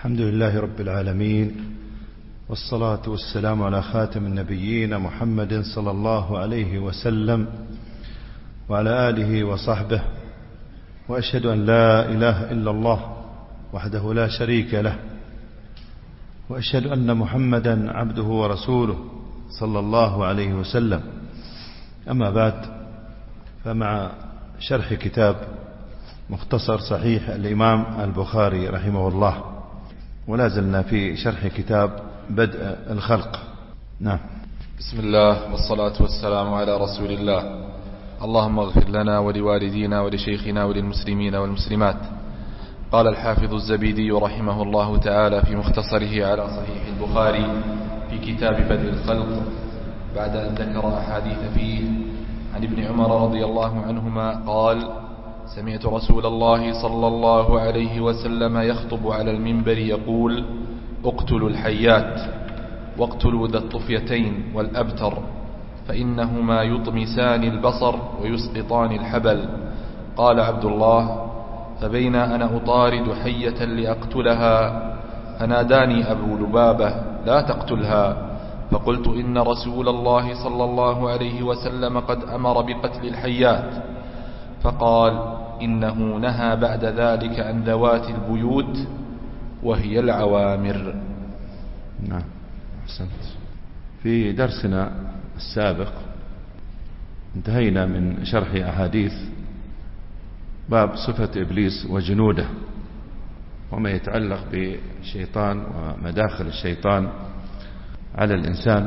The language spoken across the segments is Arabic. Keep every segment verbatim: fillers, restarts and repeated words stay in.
الحمد لله رب العالمين، والصلاة والسلام على خاتم النبيين محمد صلى الله عليه وسلم وعلى آله وصحبه، وأشهد أن لا إله إلا الله وحده لا شريك له، وأشهد أن محمدا عبده ورسوله صلى الله عليه وسلم. أما بعد، فمع شرح كتاب مختصر صحيح الإمام البخاري رحمه الله، ولا زلنا في شرح كتاب بدء الخلق. نعم. بسم الله والصلاة والسلام على رسول الله. اللهم اغفر لنا ولوالدينا ولشيخنا وللمسلمين والمسلمات. قال الحافظ الزبيدي رحمه الله تعالى في مختصره على صحيح البخاري في كتاب بدء الخلق، بعد أن ذكر أحاديث فيه، عن ابن عمر رضي الله عنهما قال: سمعت رسول الله صلى الله عليه وسلم يخطب على المنبر يقول: اقتلوا الحيات واقتلوا ذا الطفيتين والأبتر، فإنهما يطمسان البصر ويسقطان الحبل. قال عبد الله: فبين أنا أطارد حية لأقتلها فناداني أبو لبابة: لا تقتلها. فقلت: إن رسول الله صلى الله عليه وسلم قد أمر بقتل الحيات. فقال: إنه نهى بعد ذلك عن ذوات البيوت وهي العوامر. نعم، أحسنت. في درسنا السابق انتهينا من شرح أحاديث باب صفة إبليس وجنوده وما يتعلق بالشيطان ومداخل الشيطان على الإنسان،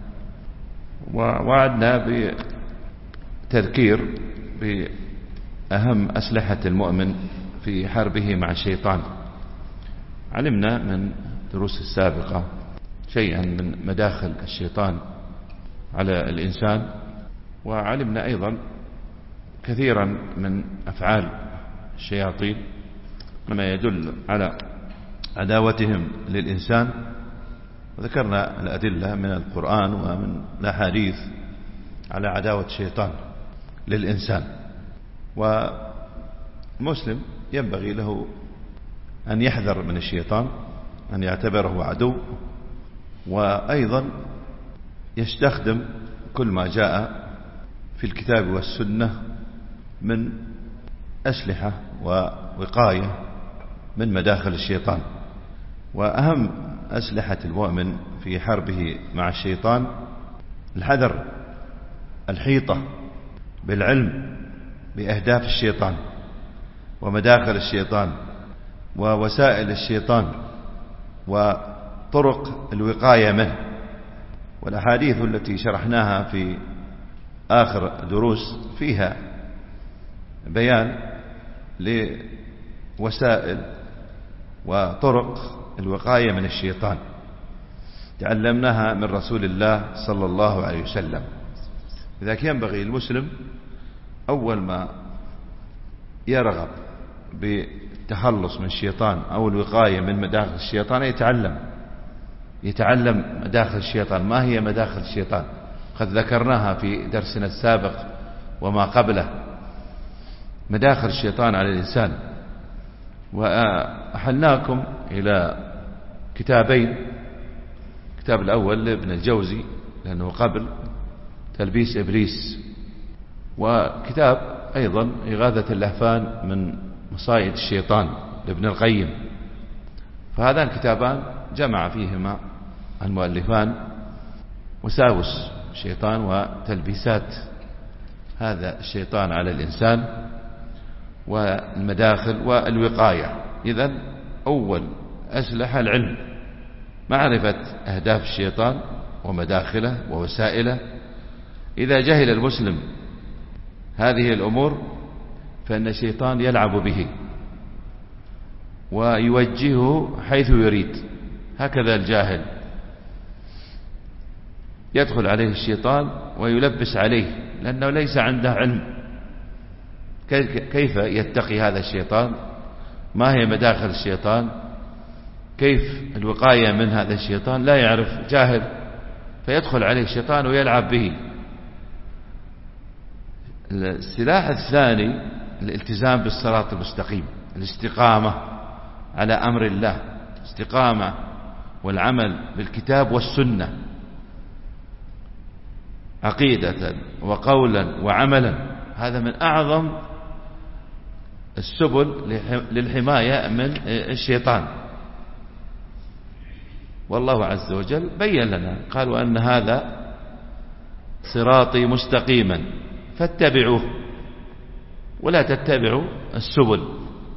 ووعدنا بتذكير بأهم أسلحة المؤمن في حربه مع الشيطان. علمنا من دروس السابقة شيئا من مداخل الشيطان على الإنسان، وعلمنا أيضا كثيرا من أفعال الشياطين مما يدل على عداوتهم للإنسان، وذكرنا الأدلة من القرآن ومن الأحاديث على عداوة الشيطان للإنسان. والمسلم ينبغي له أن يحذر من الشيطان، أن يعتبره عدو، وأيضا يستخدم كل ما جاء في الكتاب والسنة من أسلحة ووقاية من مداخل الشيطان. وأهم أسلحة المؤمن في حربه مع الشيطان الحذر، الحيطة بالعلم بأهداف الشيطان ومداخل الشيطان ووسائل الشيطان وطرق الوقاية منه. والأحاديث التي شرحناها في آخر دروس فيها بيان لوسائل وطرق الوقاية من الشيطان تعلمناها من رسول الله صلى الله عليه وسلم. لذلك ينبغي المسلم أول ما يرغب بالتخلص من الشيطان أو الوقاية من مداخل الشيطان يتعلم يتعلم مداخل الشيطان. ما هي مداخل الشيطان؟ قد ذكرناها في درسنا السابق وما قبله. مداخل الشيطان على الإنسان، وأحلناكم إلى كتابين. الكتاب الأول لابن الجوزي لأنه قبل تلبيس إبليس، وكتاب أيضا إغاثة اللهفان من مصايد الشيطان لابن القيم. فهذان الكتابان جمع فيهما المؤلفان وساوس الشيطان وتلبيسات هذا الشيطان على الإنسان والمداخل والوقاية. إذن أول أسلحة العلم، معرفة أهداف الشيطان ومداخله ووسائله. إذا جهل المسلم هذه الأمور فإن الشيطان يلعب به ويوجهه حيث يريد. هكذا الجاهل يدخل عليه الشيطان ويلبس عليه لأنه ليس عنده علم كيف يتقي هذا الشيطان، ما هي مداخل الشيطان، كيف الوقاية من هذا الشيطان، لا يعرف، جاهل، فيدخل عليه الشيطان ويلعب به. السلاح الثاني الالتزام بالصراط المستقيم، الاستقامة على أمر الله استقامة والعمل بالكتاب والسنة عقيدة وقولا وعملا، هذا من أعظم السبل للحماية من الشيطان. والله عز وجل بين لنا قال وأن هذا صراطي مستقيما فاتبعوه ولا تتبعوا السبل.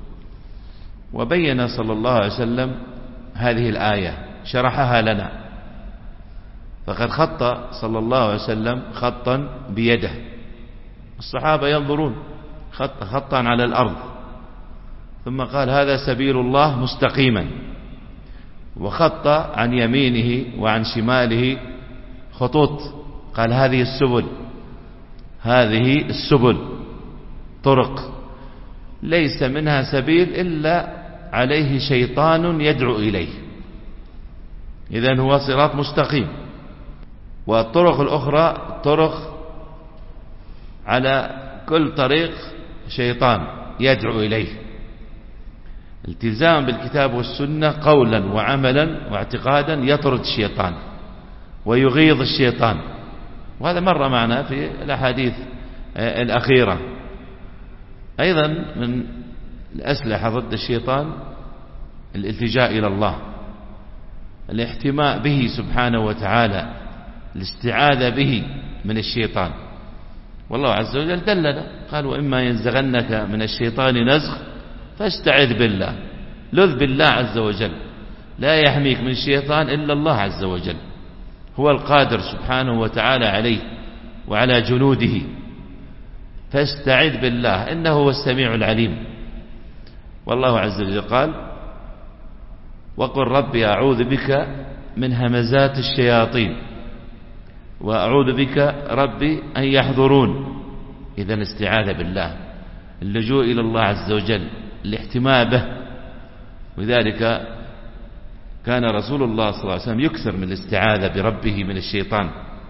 وبين صلى الله عليه وسلم هذه الآية شرحها لنا، فقد خط صلى الله عليه وسلم خطا بيده، الصحابة ينظرون خط خطا على الأرض، ثم قال هذا سبيل الله مستقيما، وخط عن يمينه وعن شماله خطوط، قال هذه السبل، هذه السبل طرق ليس منها سبيل إلا عليه شيطان يدعو إليه، إذن هو صراط مستقيم. والطرق الأخرى طرق على كل طريق شيطان يدعو إليه. التزام بالكتاب والسنة قولا وعملا واعتقادا يطرد الشيطان ويغيظ الشيطان، وهذا مر معنا في الأحاديث الأخيرة. أيضا من الأسلحة ضد الشيطان الالتجاء إلى الله، الاحتماء به سبحانه وتعالى، الاستعاذة به من الشيطان. والله عز وجل دلنا قال وإما ينزغنك من الشيطان نزغ فاستعذ بالله، لذ بالله عز وجل، لا يحميك من الشيطان إلا الله عز وجل، هو القادر سبحانه وتعالى عليه وعلى جنوده، فاستعذ بالله إنه هو السميع العليم. والله عز وجل قال وقل ربي أعوذ بك من همزات الشياطين وأعوذ بك ربي أن يحضرون. إذن استعاذ بالله، اللجوء إلى الله عز وجل، الاحتماء به. ولذلك كان رسول الله صلى الله عليه وسلم يكثر من الاستعاذة بربه من الشيطان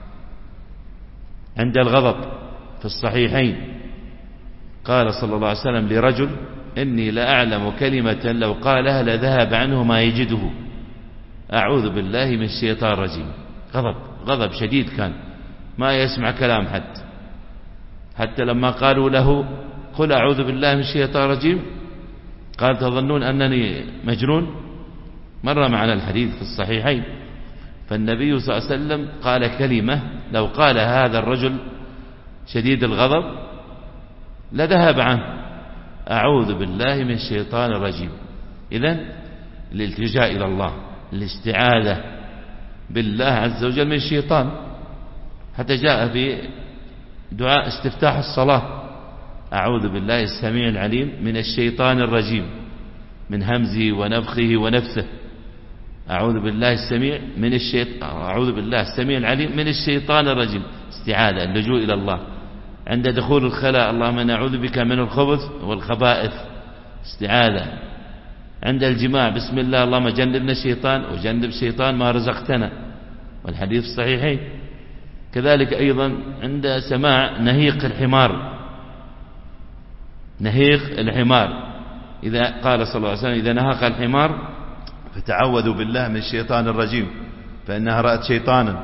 عند الغضب. في الصحيحين قال صلى الله عليه وسلم لرجل إني لأعلم كلمة لو قالها لذهب عنه ما يجده، أعوذ بالله من الشيطان الرجيم. غضب غضب شديد، كان ما يسمع كلام حد، حتى لما قالوا له قل أعوذ بالله من الشيطان الرجيم قال تظنون أنني مجنون؟ مر معنا الحديث في الصحيحين. فالنبي صلى الله عليه وسلم قال كلمة لو قال هذا الرجل شديد الغضب لذهب عنه، أعوذ بالله من الشيطان الرجيم. إذن الالتجاء إلى الله، الاستعاذة بالله عز وجل من الشيطان. حتى جاء في دعاء استفتاح الصلاة أعوذ بالله السميع العليم من الشيطان الرجيم، من همزه ونفخه ونفثه. أعوذ بالله السميع من الشيطان أعوذ بالله السميع العليم من الشيطان الرجيم، استعاذة، اللجوء إلى الله. عند دخول الخلاء اللهم نعوذ بك من الخبث والخبائث، استعاذة. عند الجماع بسم الله اللهم جنبنا الشيطان وجنب الشيطان ما رزقتنا، والحديث الصحيحين. كذلك أيضا عند سماع نهيق الحمار، نهيق الحمار، إذا قال صلى الله عليه وسلم إذا نهق الحمار فتعوذوا بالله من الشيطان الرجيم فإنها رأت شيطانا.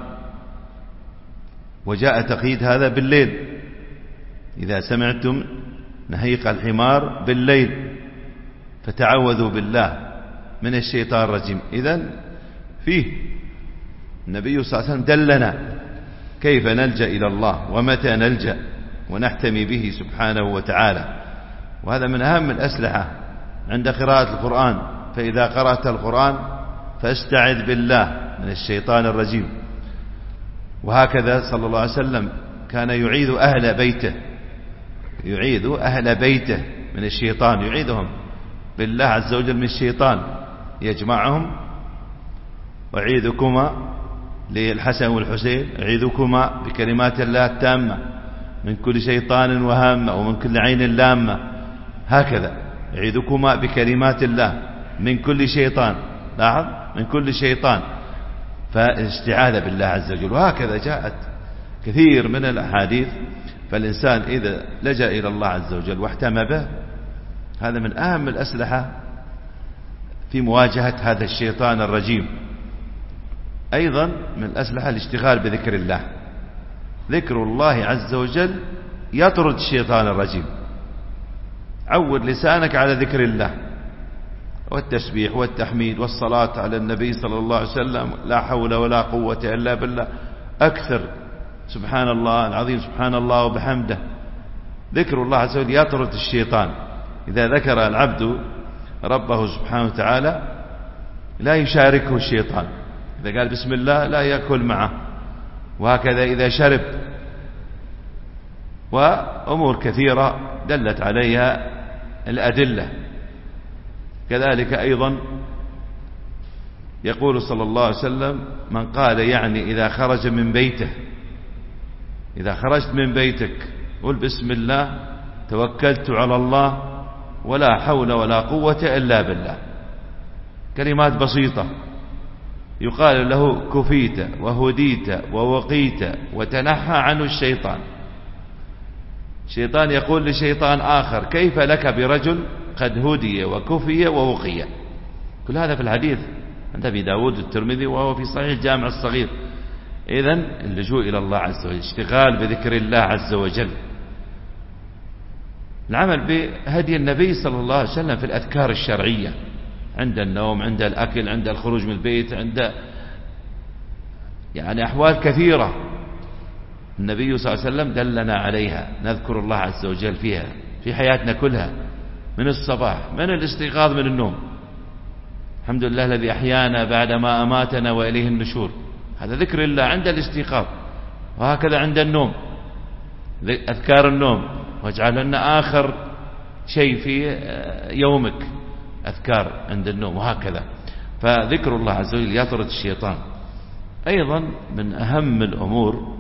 وجاء تقييد هذا بالليل، إذا سمعتم نهيق الحمار بالليل فتعوذوا بالله من الشيطان الرجيم. إذن فيه النبي صلى الله عليه وسلم دلنا كيف نلجأ إلى الله ومتى نلجأ ونحتمي به سبحانه وتعالى. وهذا من أهم الأسلحة عند قراءة القرآن، فإذا قرأت القرآن فاستعذ بالله من الشيطان الرجيم. وهكذا صلى الله عليه وسلم كان يعيذ أهل بيته، يعيذ أهل بيته من الشيطان، يعيذهم بالله عز وجل من الشيطان، يجمعهم وأعيذكما للحسن والحسين، أعيذكما بكلمات الله التامة من كل شيطان وهامة ومن كل عين لامة. هكذا أعيذكما بكلمات الله من كل شيطان، لاحظ من كل شيطان، فالاستعاذة بالله عز وجل. وهكذا جاءت كثير من الأحاديث. فالإنسان إذا لجأ إلى الله عز وجل واحتمى به، هذا من أهم الأسلحة في مواجهة هذا الشيطان الرجيم. أيضا من الأسلحة الاشتغال بذكر الله. ذكر الله عز وجل يطرد الشيطان الرجيم. عود لسانك على ذكر الله والتسبيح والتحميد والصلاة على النبي صلى الله عليه وسلم، لا حول ولا قوة إلا بالله، أكثر سبحان الله العظيم، سبحان الله وبحمده. ذكر الله عز وجل يطرد الشيطان. إذا ذكر العبد ربه سبحانه وتعالى لا يشاركه الشيطان. إذا قال بسم الله لا يأكل معه، وهكذا إذا شرب، وأمور كثيرة دلت عليها الأدلة. كذلك أيضا يقول صلى الله عليه وسلم: من قال يعني إذا خرج من بيته، إذا خرجت من بيتك قل بسم الله توكلت على الله ولا حول ولا قوة إلا بالله. كلمات بسيطة يقال له كفيت وهديت ووقيت وتنحى عنه الشيطان. الشيطان يقول لشيطان آخر: كيف لك برجل قد هدي وكفي ووقي؟ كل هذا في الحديث عند أبي داود الترمذي وهو في صحيح الجامع الصغير. إذن اللجوء إلى الله عز وجل، اشتغال بذكر الله عز وجل، العمل بهدي النبي صلى الله عليه وسلم في الأذكار الشرعية، عند النوم، عند الأكل، عند الخروج من البيت، عند يعني أحوال كثيرة النبي صلى الله عليه وسلم دلنا عليها نذكر الله عز وجل فيها في حياتنا كلها، من الصباح، من الاستيقاظ من النوم، الحمد لله الذي أحيانا بعدما أماتنا وإليه النشور، هذا ذكر الله عند الاستيقاظ. وهكذا عند النوم أذكار النوم، واجعلهن آخر شيء في يومك أذكار عند النوم، وهكذا. فذكر الله عز وجل يطرد الشيطان. أيضا من أهم الأمور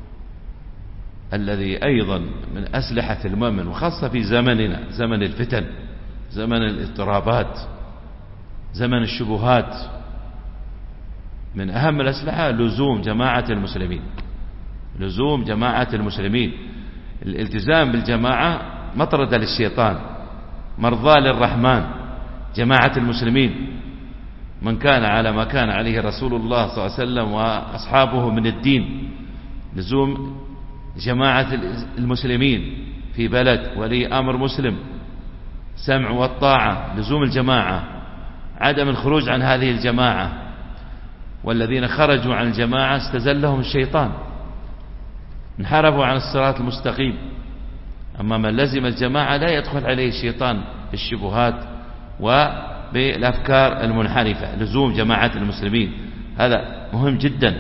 الذي أيضا من أسلحة المؤمن، وخاصة في زمننا، زمن الفتن، زمن الاضطرابات، زمن الشبهات، من أهم الأسلحة لزوم جماعة المسلمين. لزوم جماعة المسلمين، الالتزام بالجماعة مطردة للشيطان، مرضى للرحمن. جماعة المسلمين، من كان على ما كان عليه رسول الله صلى الله عليه وسلم وأصحابه من الدين، لزوم جماعة المسلمين في بلد، ولي أمر مسلم، سمع والطاعة، لزوم الجماعة، عدم الخروج عن هذه الجماعة. والذين خرجوا عن الجماعة استزلهم الشيطان، انحرفوا عن الصراط المستقيم. أما من لزم الجماعة لا يدخل عليه الشيطان بالشبهات وبالأفكار المنحرفة. لزوم جماعة المسلمين هذا مهم جدا.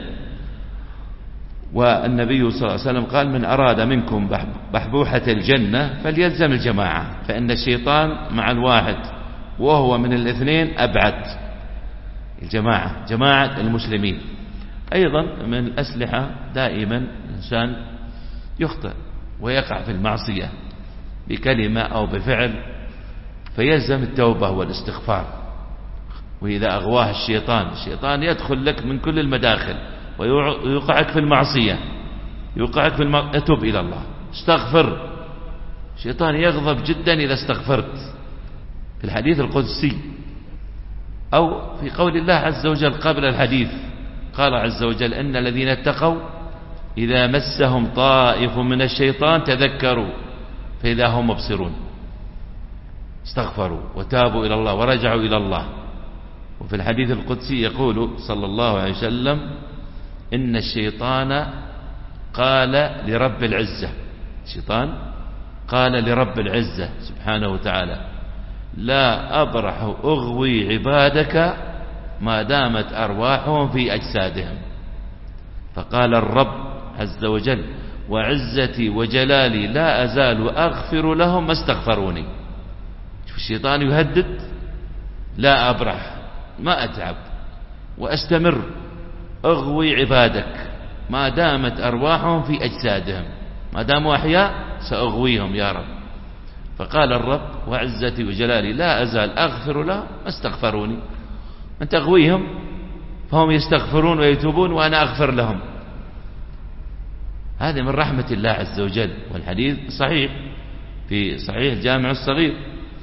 والنبي صلى الله عليه وسلم قال: من أراد منكم بحبوحة الجنة فليلزم الجماعة، فإن الشيطان مع الواحد وهو من الاثنين أبعد. الجماعة، جماعة المسلمين. أيضا من الأسلحة دائما الإنسان يخطئ ويقع في المعصية بكلمة أو بفعل، فيلزم التوبة والاستغفار. وإذا أغواه الشيطان، الشيطان يدخل لك من كل المداخل ويوقعك في المعصية، يوقعك في الم... اتوب إلى الله، استغفر. الشيطان يغضب جدا إذا استغفرت، في الحديث القدسي أو في قول الله عز وجل قبل الحديث، قال عز وجل: إن الذين اتقوا إذا مسهم طائف من الشيطان تذكروا فإذا هم مبصرون، استغفروا وتابوا إلى الله ورجعوا إلى الله. وفي الحديث القدسي يقول صلى الله عليه وسلم: إن الشيطان قال لرب العزة، الشيطان قال لرب العزة سبحانه وتعالى: لا أبرح أغوي عبادك ما دامت أرواحهم في أجسادهم. فقال الرب عز وجل: وعزتي وجلالي لا أزال أغفر لهم ما استغفروني. شوف الشيطان يهدد: لا أبرح، ما أتعب وأستمر أغوي عبادك ما دامت أرواحهم في أجسادهم، ما داموا أحياء سأغويهم يا رب. فقال الرب: وعزتي وجلالي لا أزال أغفر لهم ما استغفروني. أنت أغويهم فهم يستغفرون ويتوبون وأنا أغفر لهم. هذا من رحمة الله عز وجل. والحديث صحيح في صحيح الجامع الصغير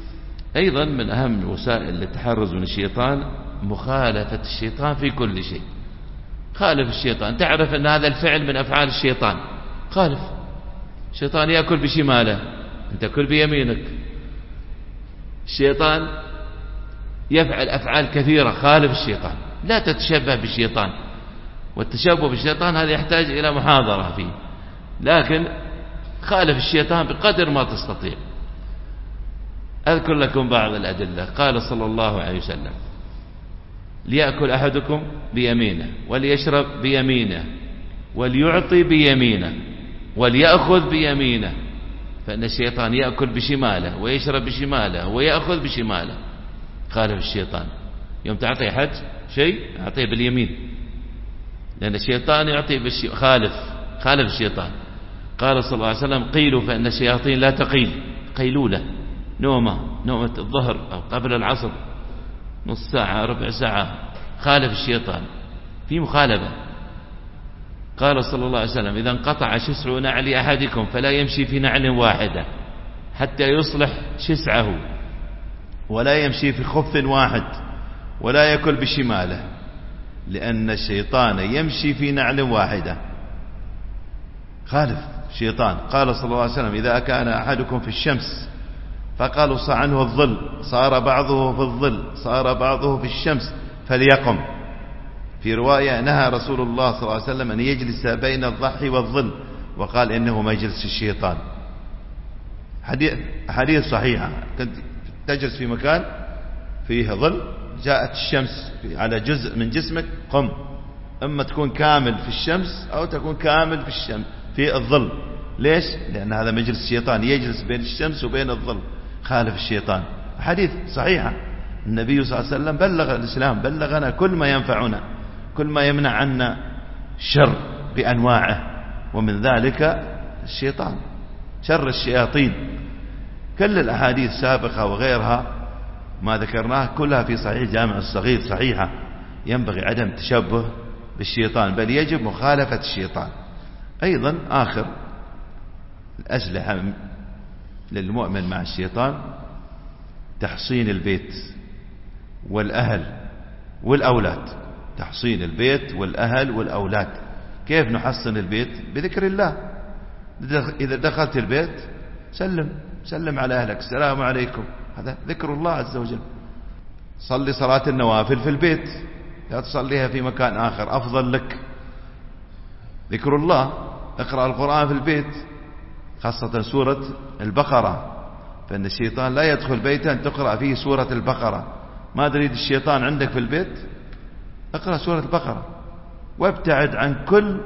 أيضا من أهم وسائل التحرز من الشيطان مخالفة الشيطان في كل شيء. خالف الشيطان، تعرف أن هذا الفعل من أفعال الشيطان، خالف. الشيطان يأكل بشماله، أنت كل بيمينك. الشيطان يفعل أفعال كثيرة، خالف الشيطان، لا تتشبه بالشيطان. والتشبه بالشيطان هذا يحتاج إلى محاضرة فيه، لكن خالف الشيطان بقدر ما تستطيع. أذكر لكم بعض الأدلة. قال صلى الله عليه وسلم: ليأكل أحدكم بيمينه وليشرب بيمينه وليعطي بيمينه وليأخذ بيمينه، فإن الشيطان يأكل بشماله ويشرب بشماله ويأخذ بشماله. خالف الشيطان. يوم تعطي حد شيء أعطيه باليمين، لأن الشيطان يعطي بالش... خالف خالف الشيطان. قال صلى الله عليه وسلم: قيلوا فإن الشياطين لا تقيل، قيلولة نومة نومة الظهر أو قبل العصر، نص ساعة ربع ساعة. خالف الشيطان، في مخالفة. قال صلى الله عليه وسلم: إذا انقطع شسع نعل أحدكم فلا يمشي في نعل واحدة حتى يصلح شسعه، ولا يمشي في خف واحد، ولا يأكل بشماله، لأن الشيطان يمشي في نعل واحدة. خالف الشيطان. قال صلى الله عليه وسلم: إذا كان أحدكم في الشمس فقالوا عنه الظل، صار بعضه في الظل صار بعضه في الشمس فليقم. في رواية: نهى رسول الله صلى الله عليه وسلم أن يجلس بين الضحي والظل، وقال إنه مجلس الشيطان. حديث صحيحة. كنت تجلس في مكان فيه ظل، جاءت الشمس على جزء من جسمك، قم. اما تكون كامل في الشمس او تكون كامل في الشمس في الظل. ليش؟ لأن هذا مجلس الشيطان، يجلس بين الشمس وبين الظل. خالف الشيطان. حديث صحيحة. النبي صلى الله عليه وسلم بلغ الإسلام، بلغنا كل ما ينفعنا، كل ما يمنع عنا الشر بأنواعه، ومن ذلك الشيطان، شر الشياطين. كل الأحاديث السابقة وغيرها ما ذكرناه كلها في صحيح جامع الصغير صحيحة. ينبغي عدم تشبه بالشيطان، بل يجب مخالفة الشيطان. أيضا آخر الأسلحة للمؤمن مع الشيطان تحصين البيت والأهل والأولاد. تحصين البيت والأهل والأولاد. كيف نحصن البيت؟ بذكر الله. إذا دخلت البيت سلم سلم على أهلك، السلام عليكم، هذا ذكر الله عز وجل. صلي صلاة النوافل في البيت، لا تصليها في مكان آخر، أفضل لك. ذكر الله. اقرأ القرآن في البيت، خاصة سورة البقرة، فإن الشيطان لا يدخل بيتا تقرأ فيه سورة البقرة. ما تريد الشيطان عندك في البيت؟ اقرأ سورة البقرة، وابتعد عن كل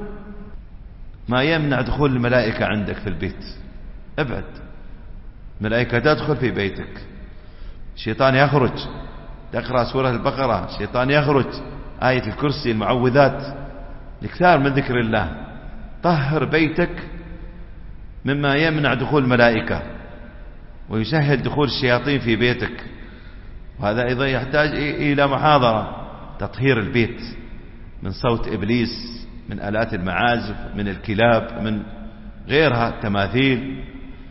ما يمنع دخول الملائكة عندك في البيت. ابعد. ملائكة تدخل في بيتك، الشيطان يخرج. تقرأ سورة البقرة، الشيطان يخرج. آية الكرسي، المعوذات، الكثار من ذكر الله. طهر بيتك مما يمنع دخول الملائكة ويسهل دخول الشياطين في بيتك. وهذا أيضا يحتاج إلى محاضرة. تطهير البيت من صوت إبليس، من آلات المعازف، من الكلاب، من غيرها، تماثيل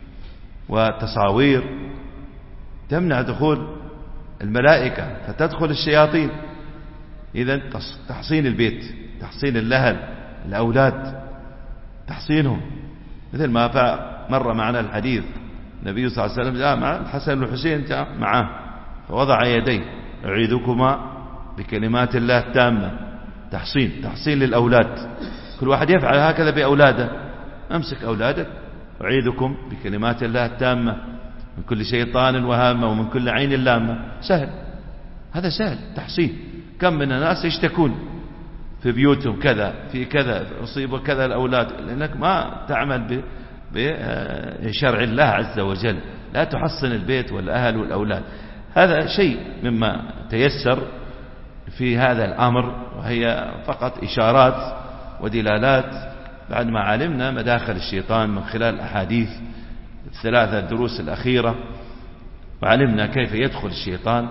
وتصاوير تمنع دخول الملائكة فتدخل الشياطين. إذن تحصين البيت، تحصين الأهل، الأولاد، تحصينهم. مثل ما مر معنا الحديث، النبي صلى الله عليه وسلم جاء مع الحسن والحسين، جاء معه فوضع يديه: أعيذكما بكلمات الله التامة. تحصين تحصين للأولاد. كل واحد يفعل هكذا بأولاده. أمسك أولادك: أعيذكم بكلمات الله التامة من كل شيطان وهامة ومن كل عين لامة. سهل، هذا سهل. تحصين. كم من الناس يشتكون في بيوتهم كذا في كذا، أصيبوا كذا الأولاد، لأنك ما تعمل بشرع الله عز وجل. لا تحصن البيت والأهل والأولاد. هذا شيء مما تيسر في هذا الأمر، وهي فقط إشارات ودلالات بعد ما علمنا مداخل الشيطان من خلال الأحاديث الثلاثة الدروس الأخيرة، وعلمنا كيف يدخل الشيطان،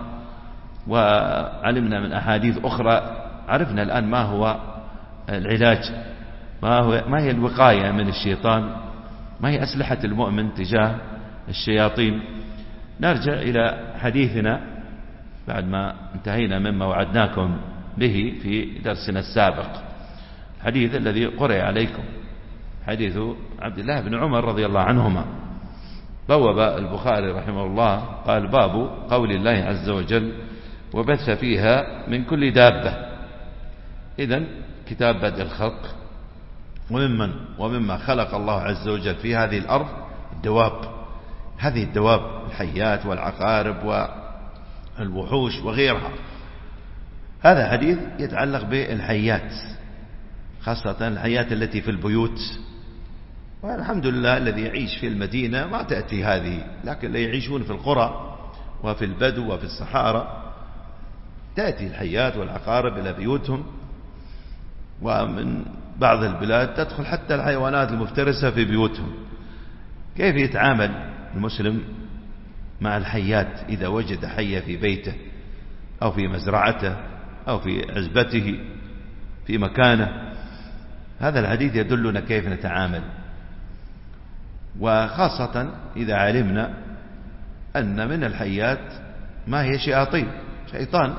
وعلمنا من أحاديث أخرى. عرفنا الآن ما هو العلاج، ما, هو ما هي الوقاية من الشيطان، ما هي أسلحة المؤمن تجاه الشياطين. نرجع إلى حديثنا بعد ما انتهينا مما وعدناكم به في درسنا السابق، الحديث الذي قرأ عليكم، حديث عبد الله بن عمر رضي الله عنهما. بوب البخاري رحمه الله قال: باب قول الله عز وجل: وبث فيها من كل دابة. إذن كتاب بدء الخلق، وممن ومما خلق الله عز وجل في هذه الأرض الدواب، هذه الدواب الحيات والعقارب والوحوش وغيرها. هذا حديث يتعلق بالحيات، خاصة الحيات التي في البيوت. والحمد لله الذي يعيش في المدينة ما تأتي هذه، لكن اللي يعيشون في القرى وفي البدو وفي الصحارى تأتي الحيات والعقارب إلى بيوتهم، ومن بعض البلاد تدخل حتى الحيوانات المفترسة في بيوتهم. كيف يتعامل المسلم مع الحيات إذا وجد حية في بيته أو في مزرعته أو في عزبته في مكانه؟ هذا الحديث يدلنا كيف نتعامل، وخاصة إذا علمنا أن من الحيات ما هي شياطين، شيطان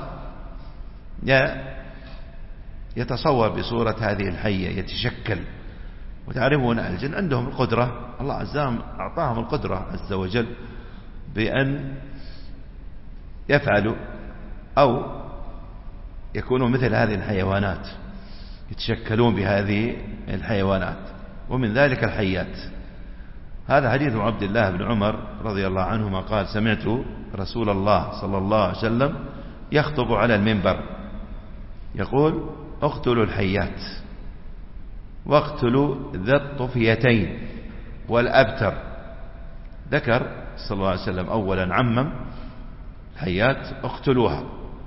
يتصور بصورة هذه الحية، يتشكل. وتعرفون الجن عندهم القدرة، الله عز وجل أعطاهم القدرة عز وجل بأن يفعلوا أو يكونوا مثل هذه الحيوانات، يتشكلون بهذه الحيوانات، ومن ذلك الحيات. هذا حديث عبد الله بن عمر رضي الله عنهما قال: سمعت رسول الله صلى الله عليه وسلم يخطب على المنبر يقول: اقتلوا الحيات واقتلوا ذا الطفيتين والأبتر. ذكر صلى الله عليه وسلم أولا عمم الحيات اقتلوها،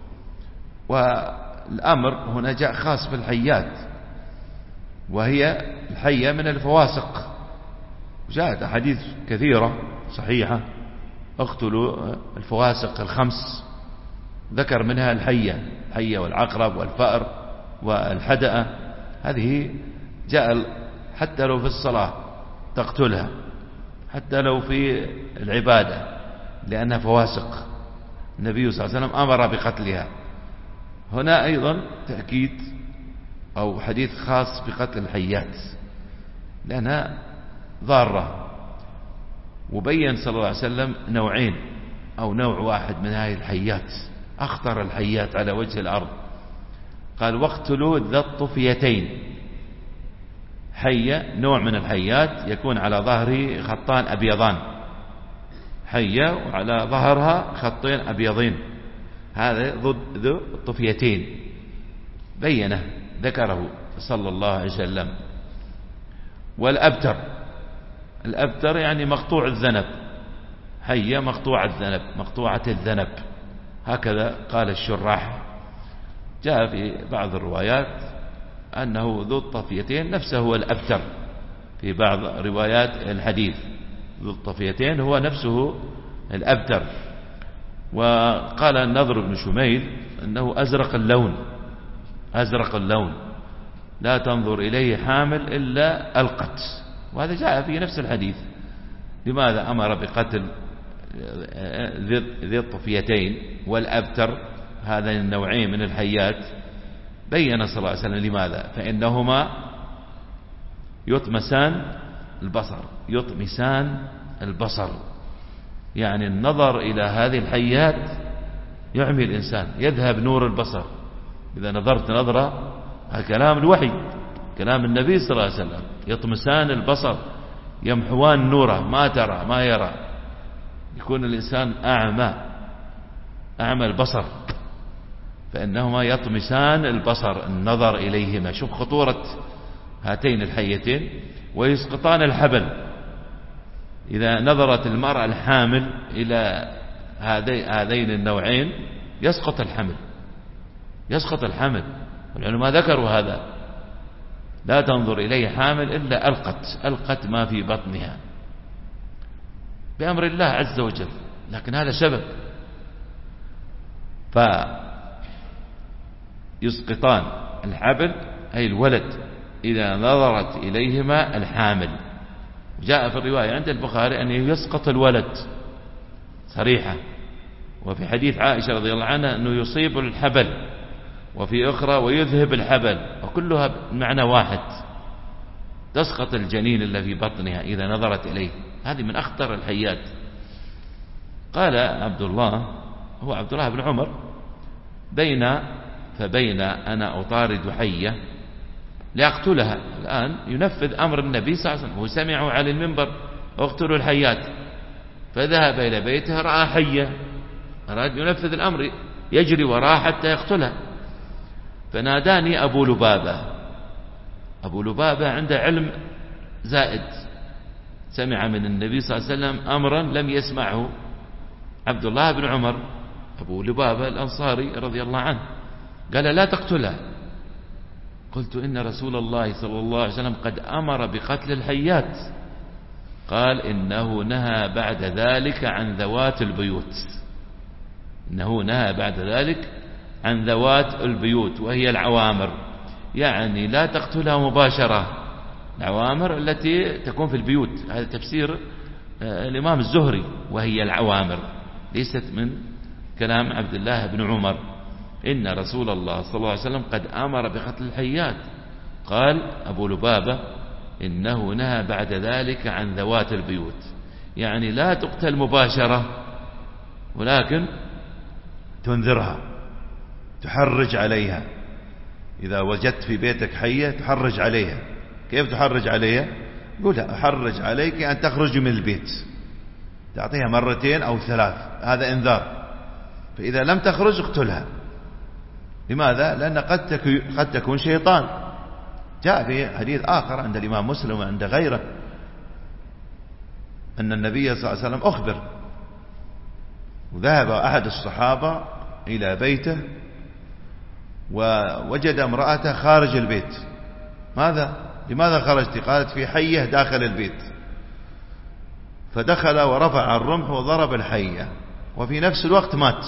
والأمر هنا جاء خاص بالحيات، وهي الحية من الفواسق. جاءت أحاديث كثيرة صحيحة: اقتلوا الفواسق الخمس، ذكر منها الحية، الحية والعقرب والفأر والحدأة. هذه جاء حتى لو في الصلاة تقتلها، حتى لو في العبادة، لأنها فواسق. النبي صلى الله عليه وسلم أمر بقتلها. هنا أيضا تأكيد أو حديث خاص بقتل الحيات لأنها ضارة. وبين صلى الله عليه وسلم نوعين أو نوع واحد من هذه الحيات، أخطر الحيات على وجه الأرض. قال: واقتلوا ذا الطفيتين. حية نوع من الحيات يكون على ظهره خطان أبيضان، حية وعلى ظهرها خطين أبيضين، هذا ضد ذو الطفيتين، بينه ذكره صلى الله عليه وسلم. والأبتر، الأبتر يعني مقطوع الذنب، حية مقطوع الذنب، مقطوعة الذنب، هكذا قال الشراح. جاء في بعض الروايات أنه ذو الطفيتين نفسه هو الأبتر، في بعض روايات الحديث ذو الطفيتين هو نفسه الأبتر. وقال النضر بن شميل أنه أزرق اللون، أزرق اللون، لا تنظر إليه حامل إلا ألقت. وهذا جاء في نفس الحديث. لماذا أمر بقتل ذي الطفيتين والأبتر، هذا النوعين من الحيات؟ بين صلى الله عليه وسلم لماذا: فإنهما يطمسان البصر، يطمسان البصر، يعني النظر إلى هذه الحيات يعمي الإنسان، يذهب نور البصر. إذا نظرت نظرة، كلام الوحي، كلام النبي صلى الله عليه وسلم، يطمسان البصر، يمحوان نوره، ما ترى ما يرى، يكون الإنسان أعمى، أعمى البصر. فإنهما يطمسان البصر، النظر إليهما. شوف خطورة هاتين الحيتين. ويسقطان الحبل، إذا نظرت المرأة الحامل إلى هذين النوعين يسقط الحمل، يسقط الحمل. العلماء ذكروا هذا: لا تنظر إليه حامل إلا ألقت، ألقت ما في بطنها بأمر الله عز وجل، لكن هذا سبب. فيسقطان الحبل أي الولد إذا نظرت إليهما الحامل. جاء في الرواية عند البخاري أن يسقط الولد، صريحة. وفي حديث عائشة رضي الله عنها أنه يصيب الحبل، وفي أخرى ويذهب الحبل، وكلها معنى واحد، تسقط الجنين اللي في بطنها إذا نظرت إليه. هذه من أخطر الحيات. قال عبد الله، هو عبد الله بن عمر، بين فبين أنا أطارد حية لأقتلها. الآن ينفذ أمر النبي صلى الله عليه وسلم، وسمعوا على المنبر اقتلوا الحيات، فذهب إلى بيته رأى حية، أراد ينفذ الأمر، يجري وراها حتى يقتلها. فناداني أبو لبابة. أبو لبابة عنده علم زائد، سمع من النبي صلى الله عليه وسلم أمرا لم يسمعه عبد الله بن عمر. أبو لبابة الأنصاري رضي الله عنه قال لا تقتلها. قلت إن رسول الله صلى الله عليه وسلم قد أمر بقتل الحيات. قال إنه نهى بعد ذلك عن ذوات البيوت، إنه نهى بعد ذلك عن ذوات البيوت وهي العوامر، يعني لا تقتلها مباشرة، العوامر التي تكون في البيوت. هذا تفسير الإمام الزهري، وهي العوامر، ليست من كلام عبد الله بن عمر. إن رسول الله صلى الله عليه وسلم قد أمر بقتل الحيات. قال أبو لبابة إنه نهى بعد ذلك عن ذوات البيوت، يعني لا تقتل مباشرة، ولكن تنذرها، تحرج عليها. إذا وجدت في بيتك حية تحرج عليها. كيف تحرج عليها؟ يقول أحرج عليك أن تخرج من البيت، تعطيها مرتين أو ثلاث، هذا إنذار. فإذا لم تخرج اقتلها. لماذا؟ لأن قد قد تكون شيطان. جاء في حديث آخر عند الإمام مسلم وعند غيره أن النبي صلى الله عليه وسلم أخبر، وذهب أحد الصحابة إلى بيته ووجد امرأته خارج البيت. ماذا؟ لماذا خرجت؟ قالت في حية داخل البيت. فدخل ورفع الرمح وضرب الحية، وفي نفس الوقت مات،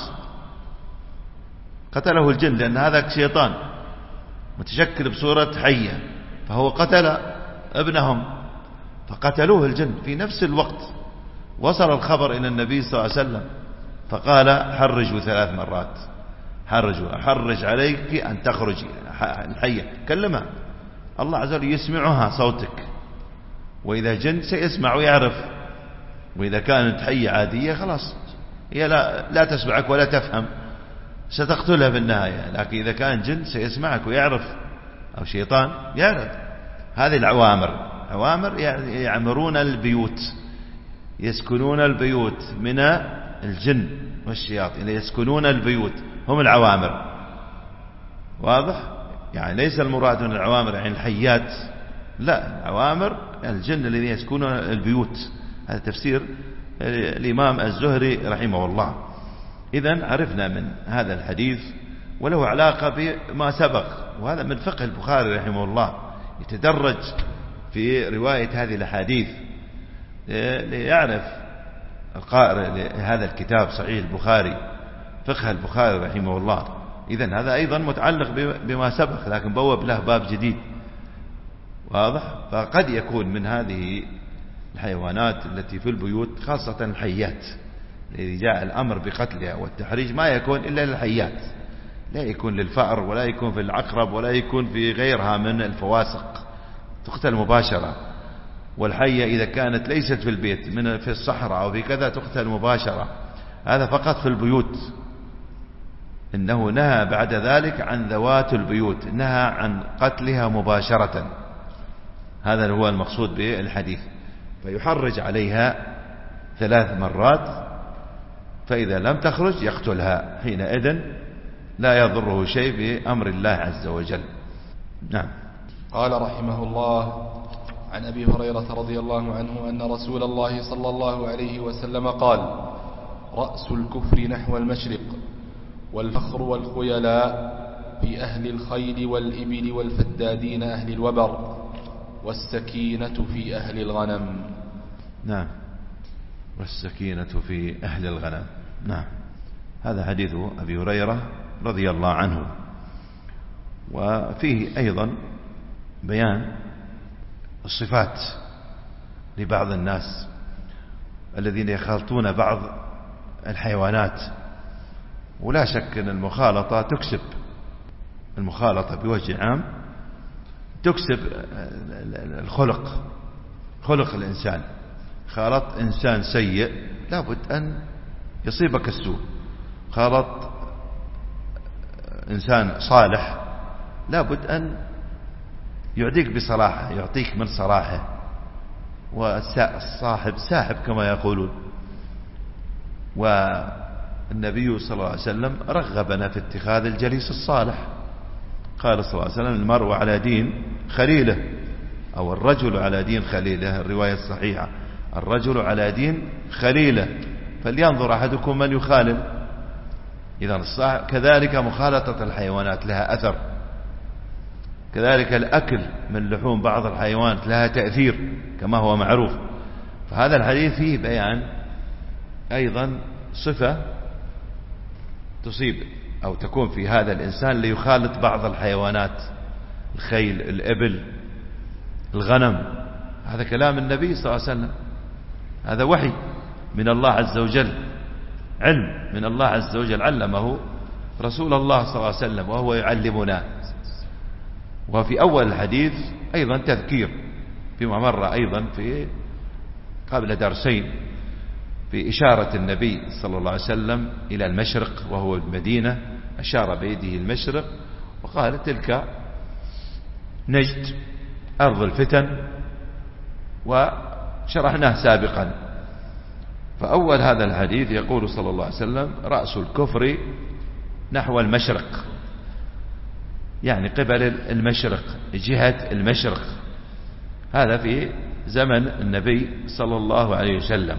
قتله الجن، لأن هذا شيطان متشكل بصورة حية، فهو قتل ابنهم، فقتلوه الجن في نفس الوقت. وصل الخبر إلى النبي صلى الله عليه وسلم فقال حرجوا ثلاث مرات، حرجوا، أحرج عليك أن تخرجي الحية. كلمها الله عز وجل يسمعها صوتك، وإذا جن سيسمع ويعرف، وإذا كانت حية عادية خلاص هي لا, لا تسمعك ولا تفهم، ستقتلها في النهاية. لكن إذا كان جن سيسمعك ويعرف، أو شيطان يعرف. هذه العوامر، عوامر يعني يعمرون البيوت، يسكنون البيوت من الجن والشياطين، يسكنون البيوت، هم العوامر. واضح؟ يعني ليس المراد من العوامر يعني الحيات، لا، العوامر يعني الجن الذين يسكنون البيوت. هذا تفسير الإمام الزهري رحمه الله. إذن عرفنا من هذا الحديث، وله علاقة بما سبق، وهذا من فقه البخاري رحمه الله، يتدرج في رواية هذه الحديث ليعرف القارئ لهذا الكتاب صحيح البخاري فقه البخاري رحمه الله. إذن هذا أيضا متعلق بما سبق، لكن بوب له باب جديد. واضح؟ فقد يكون من هذه الحيوانات التي في البيوت، خاصة الحيات الذي جاء الأمر بقتلها والتحريج، ما يكون إلا للحيات، لا يكون للفأر ولا يكون في العقرب ولا يكون في غيرها من الفواسق، تقتل مباشرة. والحية إذا كانت ليست في البيت، من في الصحراء أو في كذا، تقتل مباشرة. هذا فقط في البيوت. إنه نهى بعد ذلك عن ذوات البيوت، نهى عن قتلها مباشرة. هذا هو المقصود بالحديث. فيحرج عليها ثلاث مرات، فإذا لم تخرج يقتلها، حينئذ لا يضره شيء بأمر الله عز وجل. نعم. قال رحمه الله: عن أبي هريرة رضي الله عنه أن رسول الله صلى الله عليه وسلم قال: رأس الكفر نحو المشرق، والفخر والخيلاء في أهل الخيل والإبل والفدادين أهل الوبر، والسكينة في أهل الغنم. نعم، والسكينة في أهل الغنم. نعم، هذا حديث أبي هريرة رضي الله عنه، وفيه أيضا بيان الصفات لبعض الناس الذين يخالطون بعض الحيوانات. ولا شك أن المخالطة تكسب، المخالطة بوجه عام تكسب الخلق، خلق الإنسان. خالط إنسان سيء لابد أن يصيبك السوء، خالط إنسان صالح لابد أن يعطيك بصراحة، يعطيك من صراحة، والصاحب ساحب كما يقولون. والنبي صلى الله عليه وسلم رغبنا في اتخاذ الجليس الصالح. قال صلى الله عليه وسلم: المرء على دين خليله، أو الرجل على دين خليله، الرواية الصحيحة الرجل على دين خليله فلينظر أحدكم من يخالل. إذا كذلك مخالطة الحيوانات لها أثر، كذلك الأكل من لحوم بعض الحيوانات لها تأثير كما هو معروف. فهذا الحديث فيه بيان أيضا صفة تصيب أو تكون في هذا الإنسان ليخالط بعض الحيوانات، الخيل، الإبل، الغنم. هذا كلام النبي صلى الله عليه وسلم، هذا وحي من الله عز وجل، علم من الله عز وجل علمه رسول الله صلى الله عليه وسلم وهو يعلمنا. وفي أول الحديث أيضا تذكير فيما مر أيضا في قبل درسين في إشارة النبي صلى الله عليه وسلم إلى المشرق وهو المدينة، أشار بيده المشرق وقال: تلك نجد أرض الفتن، وشرحناه سابقا. فأول هذا الحديث يقول صلى الله عليه وسلم: رأس الكفر نحو المشرق، يعني قبل المشرق، جهة المشرق. هذا في زمن النبي صلى الله عليه وسلم.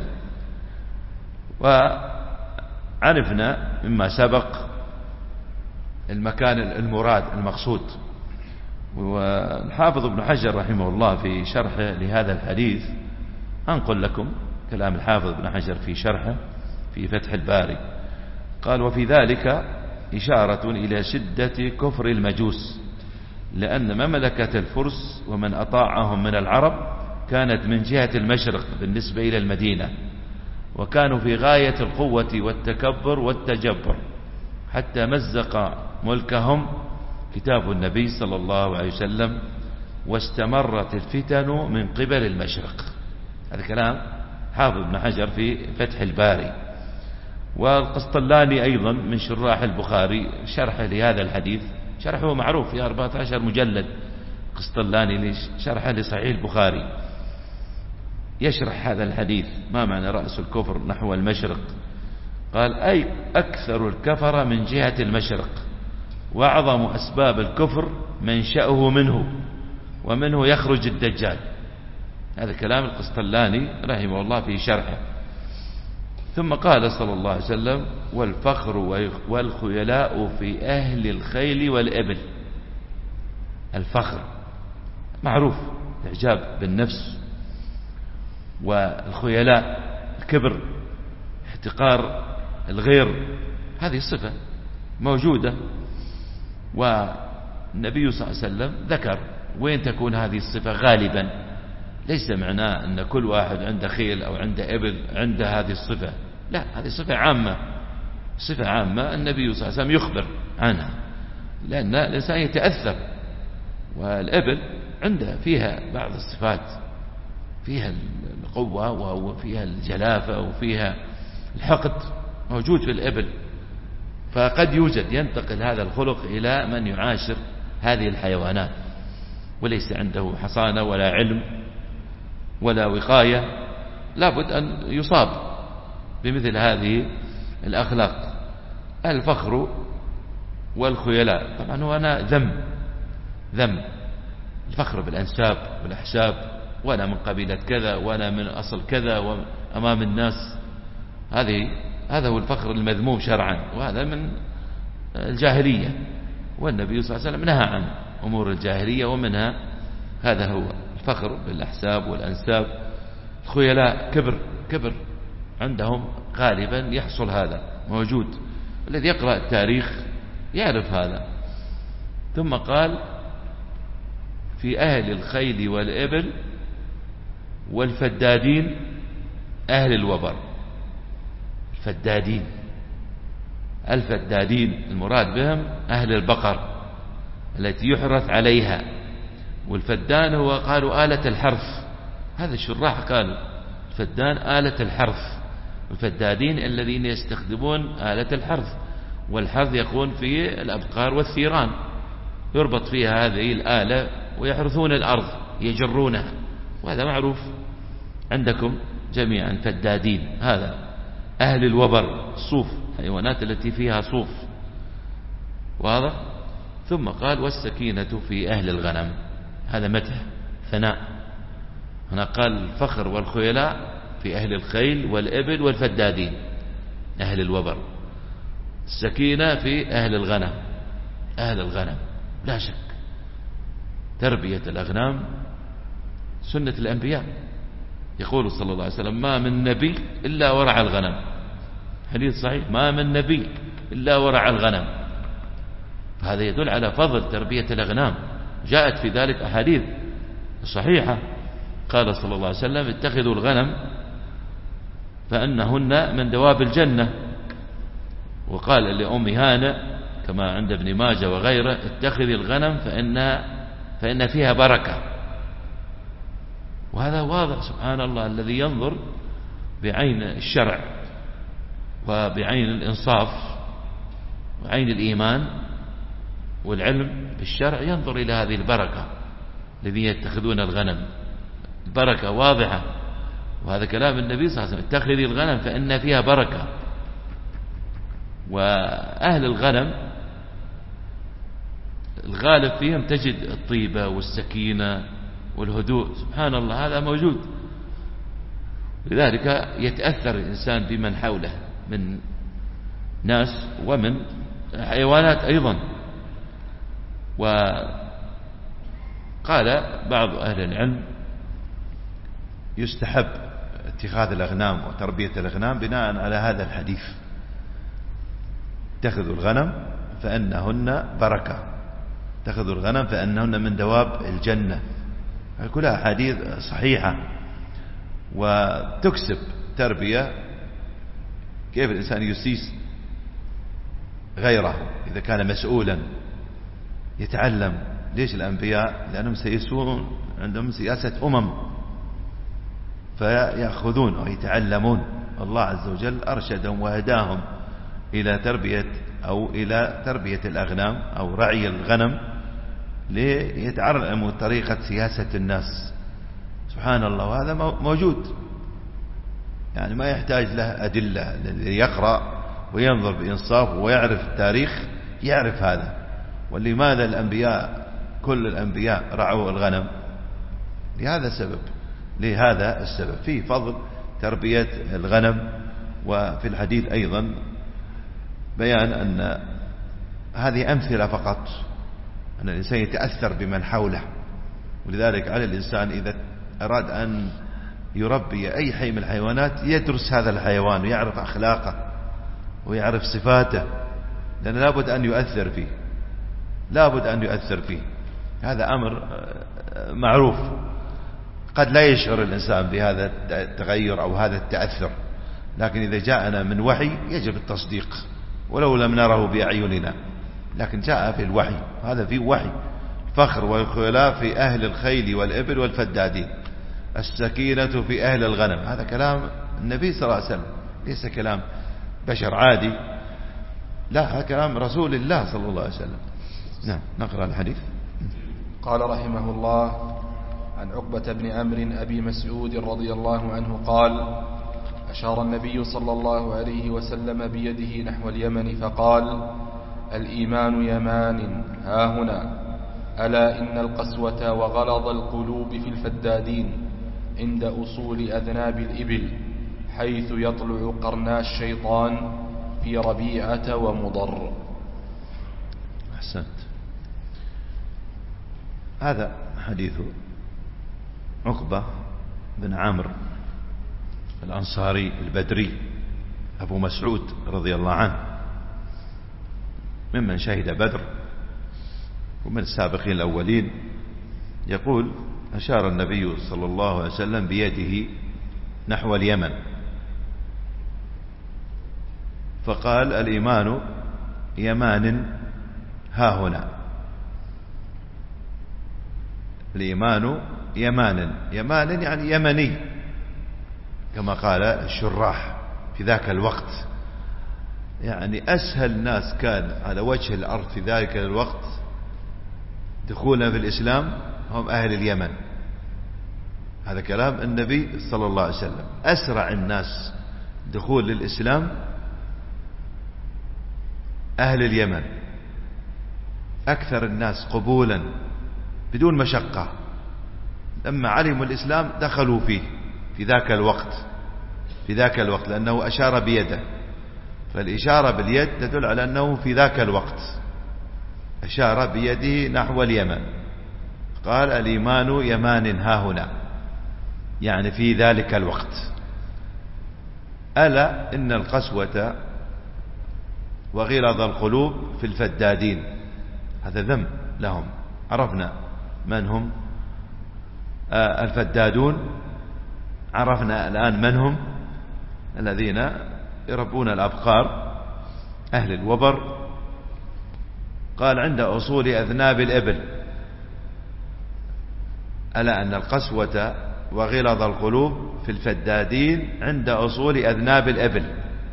وعرفنا مما سبق المكان المراد المقصود. والحافظ ابن حجر رحمه الله في شرحه لهذا الحديث، أنقل لكم كلام الحافظ ابن حجر في شرحه في فتح الباري، قال: وفي ذلك إشارة إلى شدة كفر المجوس، لأن مملكة الفرس ومن أطاعهم من العرب كانت من جهة المشرق بالنسبة إلى المدينة، وكانوا في غاية القوة والتكبر والتجبر، حتى مزق ملكهم كتاب النبي صلى الله عليه وسلم، واستمرت الفتن من قبل المشرق. هذا كلام حافظ ابن حجر في فتح الباري. والقسطلاني أيضا من شراح البخاري شرح لهذا الحديث، شرحه معروف في أربعة عشر مجلد، قسطلاني شرح لصحيح البخاري، يشرح هذا الحديث ما معنى رأس الكفر نحو المشرق. قال: أي أكثر الكفر من جهة المشرق، وأعظم أسباب الكفر منشأه منه، ومنه يخرج الدجال. هذا كلام القسطلاني رحمه الله في شرحه. ثم قال صلى الله عليه وسلم: والفخر والخيلاء في أهل الخيل والإبل. الفخر معروف، الإعجاب بالنفس، والخيلاء الكبر، احتقار الغير، هذه الصفة موجودة. والنبي صلى الله عليه وسلم ذكر وين تكون هذه الصفة غالبا، ليس معناه أن كل واحد عنده خيل أو عنده إبل عنده هذه الصفة، لا، هذه صفة عامة، صفة عامة النبي صلى الله عليه وسلم يخبر عنها، لأن الإنسان يتأثر. والإبل عنده فيها بعض الصفات، فيها القوة وفيها الجلافة وفيها الحقد موجود في الإبل، فقد يوجد ينتقل هذا الخلق إلى من يعاشر هذه الحيوانات وليس عنده حصانة ولا علم ولا وقاية، لابد أن يصاب بمثل هذه الأخلاق. الفخر والخيلاء طبعا هو أنا ذم ذم الفخر بالأنساب والأحساب، وأنا من قبيلة كذا وأنا من أصل كذا أمام الناس، هذه هذا هو الفخر المذموم شرعا، وهذا من الجاهلية، والنبي صلى الله عليه وسلم نهى عن أمور الجاهلية، ومنها هذا هو الفخر بالأحساب والأنساب. الخيلاء كبر كبر عندهم غالبا يحصل هذا موجود، الذي يقرأ التاريخ يعرف هذا. ثم قال: في أهل الخيل والإبل والفدادين أهل الوبر. الفدادين. الفدادين المراد بهم أهل البقر التي يحرث عليها، والفدان هو قالوا آلة الحرث، هذا الشراح قالوا الفدان آلة الحرث، الفدادين الذين يستخدمون آلة الحرث، والحرث يكون في الأبقار والثيران، يربط فيها هذه الآلة ويحرثون الأرض يجرونها، وهذا معروف عندكم جميعا فدادين. هذا أهل الوبر، صوف، حيوانات التي فيها صوف، واضح. ثم قال والسكينة في أهل الغنم، هذا مدح ثناء. هنا قال الفخر والخيلاء في أهل الخيل والإبل والفدادين أهل الوبر. السكينة في أهل الغنم، أهل الغنم لا شك تربية الأغنام سنة الأنبياء. يقول صلى الله عليه وسلم ما من نبي إلا ورع الغنم، حديث صحيح، ما من نبي إلا ورع الغنم. هذا يدل على فضل تربية الأغنام، جاءت في ذلك أحاديث صحيحة. قال صلى الله عليه وسلم اتخذوا الغنم فأنهن من دواب الجنة. وقال لأم هانة كما عند ابن ماجه وغيره اتخذي الغنم فإن, فإن فيها بركة. وهذا واضح سبحان الله، الذي ينظر بعين الشرع وبعين الإنصاف وعين الإيمان والعلم بالشرع ينظر إلى هذه البركة الذين يتخذون الغنم، البركة واضحة. وهذا كلام النبي صلى الله عليه وسلم اتخذي الغنم فإن فيها بركة. وأهل الغنم الغالب فيهم تجد الطيبة والسكينة والهدوء، سبحان الله هذا موجود. لذلك يتأثر الإنسان بمن حوله من ناس ومن حيوانات أيضا. وقال بعض أهل العلم يستحب اتخاذ الأغنام وتربية الأغنام بناء على هذا الحديث، اتخذوا الغنم فإنهن بركة، اتخذوا الغنم فإنهن من دواب الجنة. كلها حديث صحيحة وتكسب تربية. كيف الإنسان يسيس غيره إذا كان مسؤولا يتعلم؟ ليش الأنبياء؟ لأنهم سيسون، عندهم سياسة أمم، فيأخذون ويتعلمون. الله عز وجل أرشدهم وهداهم إلى تربية أو إلى تربية الأغنام أو رعي الغنم ليتعلموا طريقة سياسة الناس. سبحان الله، وهذا موجود، يعني ما يحتاج له أدلة. يقرأ وينظر بإنصاف ويعرف التاريخ يعرف هذا. ولماذا الأنبياء كل الأنبياء رعوا الغنم؟ لهذا السبب، لهذا السبب فيه فضل تربية الغنم. وفي الحديث أيضا بيان أن هذه أمثلة فقط، أن الإنسان يتأثر بمن حوله. ولذلك على الإنسان إذا أراد أن يربي أي حي من الحيوانات يدرس هذا الحيوان ويعرف أخلاقه ويعرف صفاته، لأن لابد أن يؤثر فيه، لابد أن يؤثر فيه. هذا أمر معروف، قد لا يشعر الإنسان بهذا التغير أو هذا التأثر، لكن إذا جاءنا من وحي يجب التصديق ولو لم نره بأعيننا، لكن جاء في الوحي، هذا في وحي. فخر والخيلاء في أهل الخيل والإبل والفدادين، السكينة في أهل الغنم. هذا كلام النبي صلى الله عليه وسلم، ليس كلام بشر عادي، لا، هذا كلام رسول الله صلى الله عليه وسلم. نعم، نقرأ الحديث. قال رحمه الله عن عقبة بن عمرو أبي مسعود رضي الله عنه قال أشار النبي صلى الله عليه وسلم بيده نحو اليمن فقال الإيمان يمان ها هنا، ألا إن القسوة وغلظ القلوب في الفدادين عند أصول أذناب الإبل حيث يطلع قرنا الشيطان في ربيعة ومضر. أحسنت. هذا حديث عقبة بن عمرو الأنصاري البدري أبو مسعود رضي الله عنه، ممن شهد بدر ومن السابقين الأولين. يقول أشار النبي صلى الله عليه وسلم بيده نحو اليمن، فقال الإيمان يمان ها هنا. الإيمان يمان، يمان يعني يمني كما قال الشراح في ذاك الوقت. يعني أسهل ناس كان على وجه الأرض في ذلك الوقت دخولا في الإسلام هم أهل اليمن. هذا كلام النبي صلى الله عليه وسلم. أسرع الناس دخول للإسلام أهل اليمن، أكثر الناس قبولا بدون مشقة. لما علموا الإسلام دخلوا فيه في ذاك الوقت في ذاك الوقت لأنه أشار بيده، فالإشارة باليد تدل على أنه في ذاك الوقت أشار بيده نحو اليمن. قال الإيمان يمان ها هنا، يعني في ذلك الوقت. ألا إن القسوة وغلظ القلوب في الفدادين. هذا ذم لهم. عرفنا من هم آه الفدادون، عرفنا الآن من هم الذين يربون الأبقار أهل الوبر. قال عند أصول أذناب الإبل. ألا أن القسوة وغلظ القلوب في الفدادين عند أصول أذناب الإبل،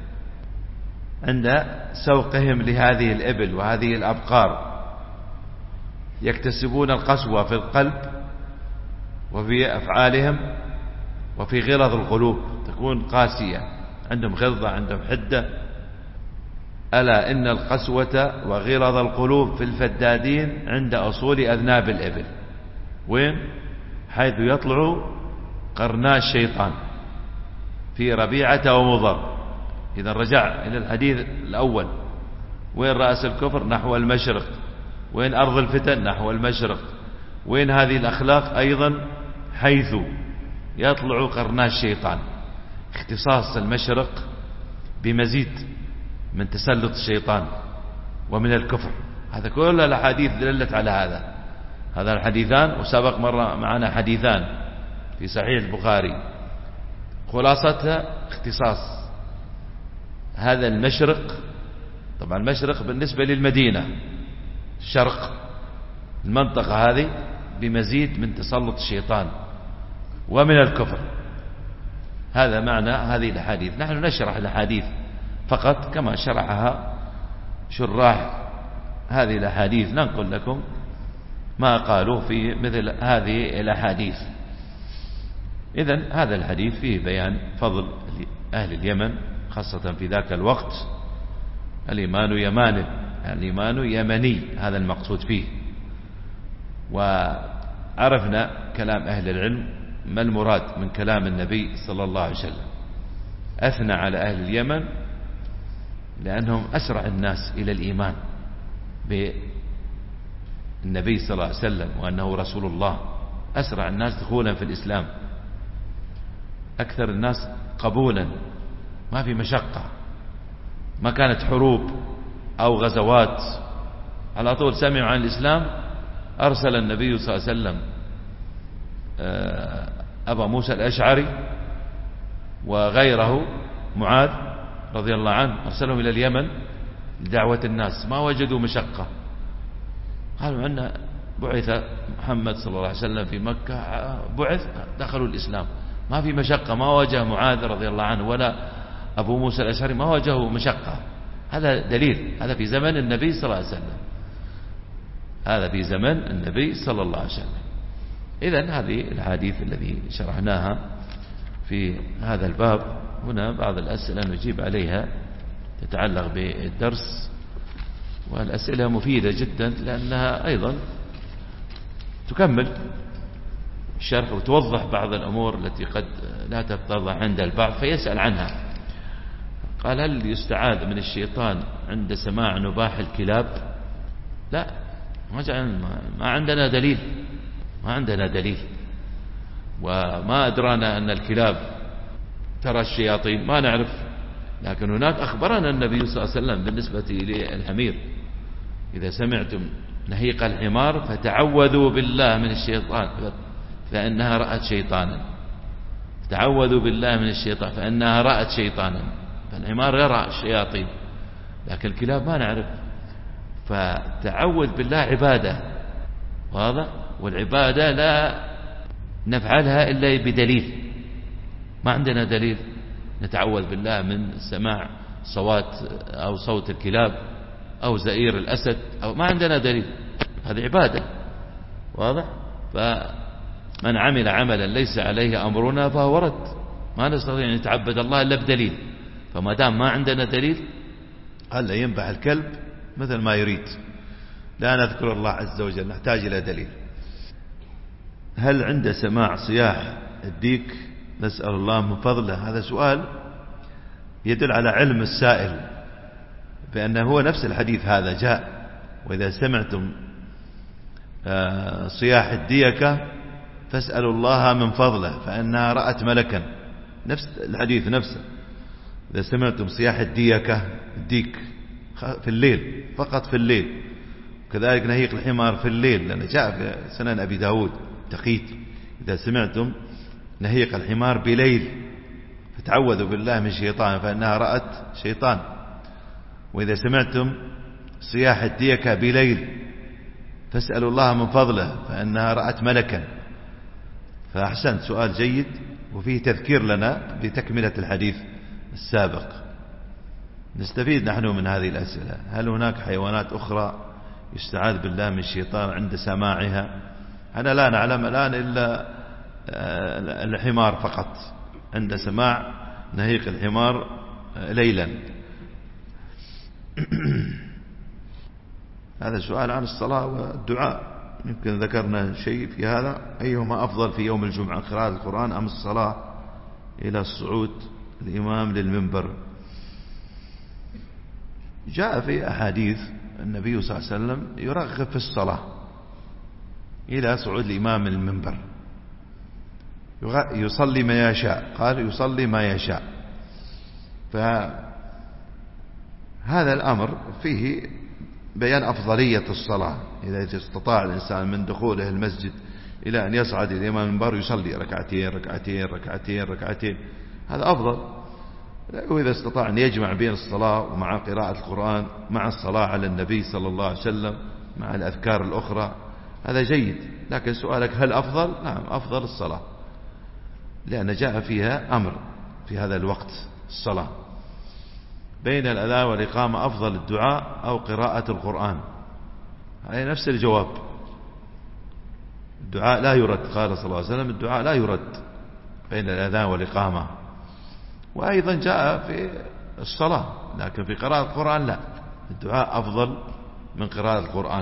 عند سوقهم لهذه الإبل وهذه الأبقار، يكتسبون القسوة في القلب وفي أفعالهم وفي غلظ القلوب، تكون قاسية، عندهم غلظة، عندهم حدة. ألا إن القسوة وغلظ القلوب في الفدادين عند أصول أذناب الإبل. وين؟ حيث يطلع قرنا الشيطان في ربيعة ومضر. إذا رجع إلى الحديث الأول، وين رأس الكفر؟ نحو المشرق. وين أرض الفتن؟ نحو المشرق. وين هذه الأخلاق؟ أيضا حيث يطلع قرنا الشيطان. اختصاص المشرق بمزيد من تسلط الشيطان ومن الكفر. هذا كل الأحاديث دلت على هذا. هذا الحديثان، وسبق مرة معنا حديثان في صحيح البخاري، خلاصتها اختصاص هذا المشرق. طبعا المشرق بالنسبة للمدينة، الشرق، المنطقة هذه بمزيد من تسلط الشيطان ومن الكفر. هذا معنى هذه الأحاديث. نحن نشرح الأحاديث فقط كما شرحها شراح هذه الأحاديث، ننقل لكم ما قالوا في مثل هذه الأحاديث. إذن هذا الحديث فيه بيان فضل أهل اليمن خاصة في ذاك الوقت. الإيمان يمان، الإيمان يمني، هذا المقصود فيه. وعرفنا كلام أهل العلم ما المراد من كلام النبي صلى الله عليه وسلم. أثنى على أهل اليمن لأنهم أسرع الناس إلى الإيمان بالنبي صلى الله عليه وسلم وأنه رسول الله. أسرع الناس دخولا في الإسلام، أكثر الناس قبولا، ما في مشقة، ما كانت حروب أو غزوات. على طول سمعوا عن الإسلام، أرسل النبي صلى الله عليه وسلم أبا موسى الأشعري وغيره معاذ رضي الله عنه، أرسلهم إلى اليمن لدعوة الناس. ما وجدوا مشقة، قالوا عنا بعث محمد صلى الله عليه وسلم في مكة، بعث، دخلوا الإسلام، ما في مشقة. ما واجه معاذ رضي الله عنه ولا أبو موسى الأشعري ما واجهوا مشقة. هذا دليل، هذا في زمن النبي صلى الله عليه وسلم، هذا في زمن النبي صلى الله عليه وسلم. إذن هذه الحديث الذي شرحناها في هذا الباب. هنا بعض الأسئلة نجيب عليها تتعلق بالدرس، والأسئلة مفيدة جدا لأنها أيضا تكمل الشرح وتوضح بعض الأمور التي قد لا تتضح عند البعض فيسأل عنها. قال: هل يستعاذ من الشيطان عند سماع نباح الكلاب؟ لا، ما عندنا دليل، ما عندنا دليل، وما أدرانا أن الكلاب ترى الشياطين، ما نعرف. لكن هناك أخبرنا النبي صلى الله عليه وسلم بالنسبة للحمير: إذا سمعتم نهيق الحمار فتعوذوا بالله من الشيطان فإنها رأت شيطانا. تعوذوا بالله من الشيطان فإنها رأت شيطانا. فالحمار يرى الشياطين لكن الكلاب ما نعرف. فتعوذ بالله عبادة، واضح؟ والعبادة لا نفعلها إلا بدليل. ما عندنا دليل نتعوذ بالله من سماع صوات أو صوت الكلاب أو زئير الأسد، أو ما عندنا دليل، هذه عبادة، واضح؟ فمن عمل عملا ليس عليه أمرنا فهو رد. ما نستطيع أن نتعبد الله إلا بدليل. فما دام ما عندنا دليل، هلا ينبح الكلب مثل ما يريد، لا نذكر الله عز وجل، نحتاج إلى دليل. هل عند سماع صياح الديك نسأل الله من فضله؟ هذا سؤال يدل على علم السائل، بأنه هو نفس الحديث هذا جاء: وإذا سمعتم صياح الديكة فاسألوا الله من فضله فإنها رأت ملكا. نفس الحديث نفسه: إذا سمعتم صياح الديكة، الديك في الليل، فقط في الليل. وكذلك نهيق الحمار في الليل، لأنه جاء في سنن أبي داود تقييد: إذا سمعتم نهيق الحمار بليل فتعوذوا بالله من الشيطان فإنها رأت شيطان. وإذا سمعتم صياح الديكة بليل فاسألوا الله من فضله فإنها رأت ملكا. فأحسنت، سؤال جيد وفيه تذكير لنا بتكملة الحديث السابق. نستفيد نحن من هذه الأسئلة: هل هناك حيوانات أخرى يستعاذ بالله من الشيطان عند سماعها؟ أنا لا نعلم الآن إلا الحمار فقط، عند سماع نهيق الحمار ليلا. هذا سؤال عن الصلاة والدعاء، يمكن ذكرنا شيء في هذا. أيهما أفضل في يوم الجمعة، قراءة القرآن أم الصلاة إلى الصعود الإمام للمنبر؟ جاء في أحاديث النبي صلى الله عليه وسلم يرغب في الصلاة إلى صعود الإمام للمنبر، يصلي ما يشاء، قال يصلي ما يشاء. فهذا الأمر فيه بيان أفضلية الصلاة. إذا استطاع الإنسان من دخوله المسجد إلى أن يصعد الإمام المنبر يصلي ركعتين ركعتين ركعتين ركعتين، هذا أفضل. وإذا استطاع أن يجمع بين الصلاة ومع قراءة القرآن مع الصلاة على النبي صلى الله عليه وسلم مع الأذكار الأخرى، هذا جيد. لكن سؤالك هل أفضل؟ نعم، أفضل الصلاة، لأن جاء فيها أمر في هذا الوقت الصلاة. بين الأذان والإقامة أفضل الدعاء أو قراءة القرآن؟ هذا نفس الجواب. الدعاء لا يرد، قال صلى الله عليه وسلم: الدعاء لا يرد بين الأذان والإقامة. وأيضا جاء في الصلاة، لكن في قراءة القرآن لا، الدعاء أفضل من قراءة القرآن.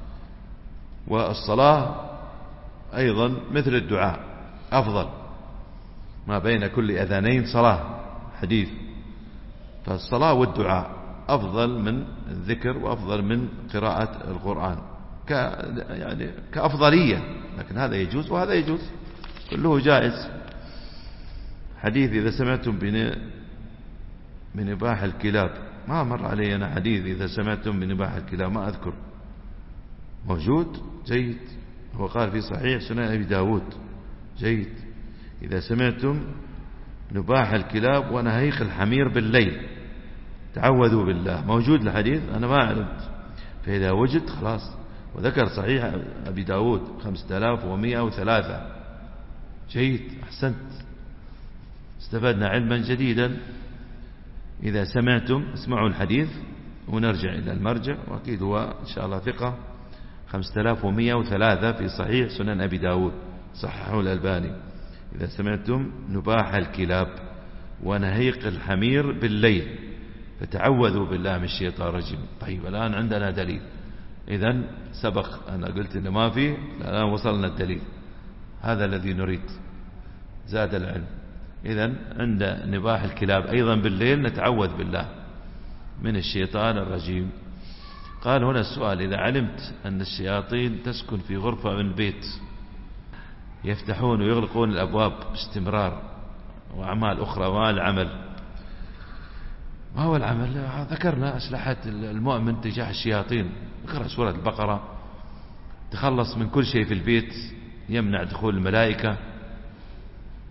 والصلاة أيضا مثل الدعاء أفضل، ما بين كل أذانين صلاة، حديث. فالصلاة والدعاء أفضل من الذكر وأفضل من قراءة القرآن ك يعني كأفضلية، لكن هذا يجوز وهذا يجوز، كله جائز. حديث إذا سمعتم بنباح الكلاب، ما مر علي أنا حديث إذا سمعتم بنباح الكلاب، ما أذكر. موجود؟ جيد. هو قال في صحيح سنن أبي داود، جيد. إذا سمعتم نباح الكلاب ونهيق الحمير بالليل تعوذوا بالله، موجود الحديث، أنا ما علمت. فإذا وجد خلاص. وذكر صحيح أبي داود خمسة آلاف ومئة وثلاثة، جيد، أحسنت، استفدنا علما جديدا. إذا سمعتم اسمعوا الحديث ونرجع إلى المرجع، وأكيد هو إن شاء الله ثقة، خمسة آلاف ومئة وثلاثة في صحيح سنن أبي داود، صححه الألباني. إذا سمعتم نباح الكلاب ونهيق الحمير بالليل فتعوذوا بالله من الشيطان الرجيم. طيب الآن عندنا دليل. إذن سبق أنا قلت إنه ما فيه، الآن وصلنا الدليل، هذا الذي نريد، زاد العلم. إذن عند نباح الكلاب أيضا بالليل نتعوذ بالله من الشيطان الرجيم. قال هنا السؤال: إذا علمت أن الشياطين تسكن في غرفة من البيت يفتحون ويغلقون الأبواب باستمرار وأعمال أخرى، ما العمل؟ ما هو العمل؟ ذكرنا أسلحة المؤمن تجاه الشياطين، اقرأ سورة البقرة، تخلص من كل شيء في البيت يمنع دخول الملائكة.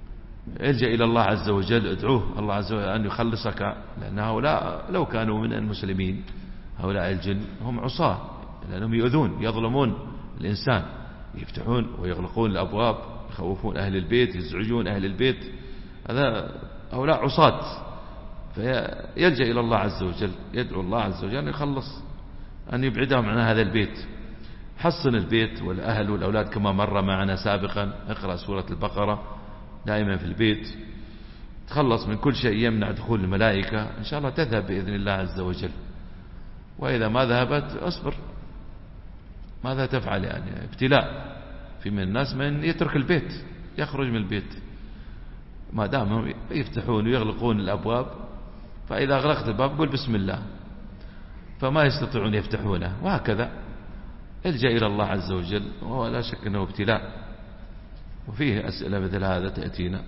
الجأ إلى الله عز وجل، ادعوه الله عز وجل أن يخلصك، لأن هؤلاء لو كانوا من المسلمين هؤلاء الجن هم عصاة، لأنهم يؤذون يظلمون الإنسان، يفتحون ويغلقون الأبواب، يخوفون أهل البيت، يزعجون أهل البيت، هذا هؤلاء عصاة. فيلجأ إلى الله عز وجل، يدعو الله عز وجل أن يخلص، أن يبعدهم عن هذا البيت. حصن البيت والأهل والأولاد كما مر معنا سابقا، اقرأ سورة البقرة دائما في البيت، تخلص من كل شيء يمنع دخول الملائكة، إن شاء الله تذهب بإذن الله عز وجل. وإذا ما ذهبت أصبر، ماذا تفعل؟ يعني ابتلاء. في من الناس من يترك البيت، يخرج من البيت، ما دامهم يفتحون ويغلقون الأبواب، فإذا أغلقت الباب قل بسم الله، فما يستطيعون يفتحونه، وهكذا الجأ إلى الله عز وجل، وهو لا شك أنه ابتلاء. وفيه أسئلة مثل هذا تأتينا.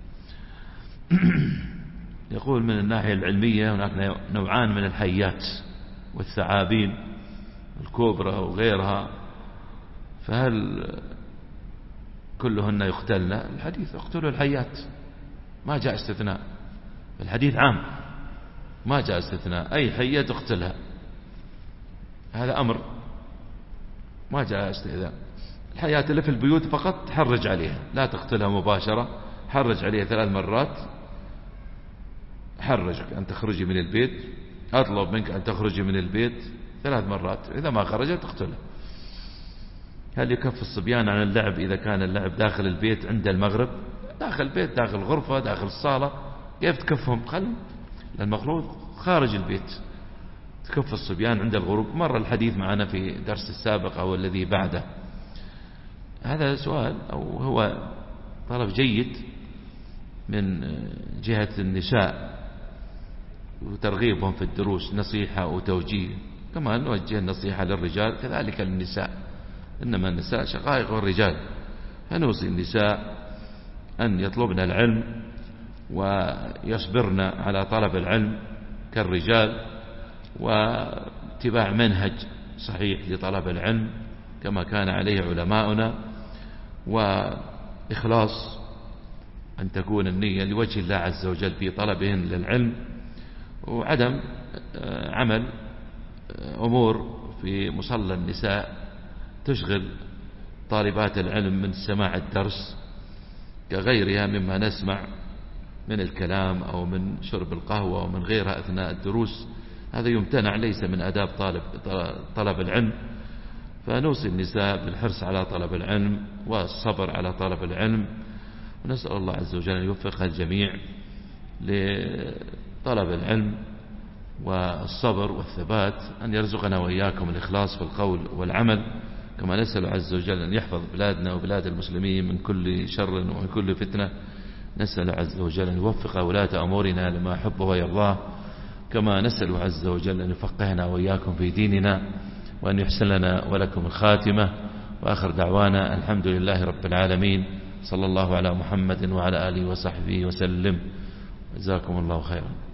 يقول من الناحية العلمية هناك نوعان من الحيات والثعابين الكبرى وغيرها، فهل كلهن يقتلن؟ الحديث اقتلوا الحيات، ما جاء استثناء، الحديث عام ما جاء استثناء، أي حية تقتلها، هذا أمر ما جاء استثناء. الحياة اللي في البيوت فقط حرج عليها، لا تقتلها مباشرة، حرج عليها ثلاث مرات، حرجك أن تخرجي من البيت، أطلب منك أن تخرجي من البيت ثلاث مرات، إذا ما خرجت تقتلها. هل يكف الصبيان عن اللعب إذا كان اللعب داخل البيت عند المغرب؟ داخل البيت، داخل الغرفة، داخل الصالة، كيف تكفهم؟ خل المفروض خارج البيت تكف الصبيان عند الغروب. مر الحديث معنا في درس السابق أو الذي بعده. هذا سؤال أو هو طلب جيد من جهة النساء وترغيبهم في الدروس، نصيحة وتوجيه، كما نوجه النصيحة للرجال كذلك للنساء، إنما النساء شقائق الرجال، فنوصي النساء أن يطلبن العلم ويصبرن على طلب العلم كالرجال، واتباع منهج صحيح لطلب العلم كما كان عليه علماؤنا، وإخلاص أن تكون النية لوجه الله عز وجل في طلبهن للعلم، وعدم عمل أمور في مصلى النساء تشغل طالبات العلم من سماع الدرس كغيرها مما نسمع من الكلام أو من شرب القهوة أو من غيرها أثناء الدروس، هذا يمتنع، ليس من آداب طالب طلب العلم. فنوصي النساء بالحرص على طلب العلم والصبر على طلب العلم، ونسأل الله عز وجل أن يوفق الجميع لطلب العلم والصبر والثبات، أن يرزقنا وإياكم الإخلاص في القول والعمل، كما نسأل عز وجل أن يحفظ بلادنا وبلاد المسلمين من كل شر ومن كل فتنة. نسأل عز وجل أن يوفق ولاة أمورنا لما يحبه ويرضاه، كما نسأل عز وجل أن يفقهنا وإياكم في ديننا، وأن يحسن لنا ولكم الخاتمة. وآخر دعوانا الحمد لله رب العالمين، صلى الله على محمد وعلى آله وصحبه وسلم، جزاكم الله خيرا.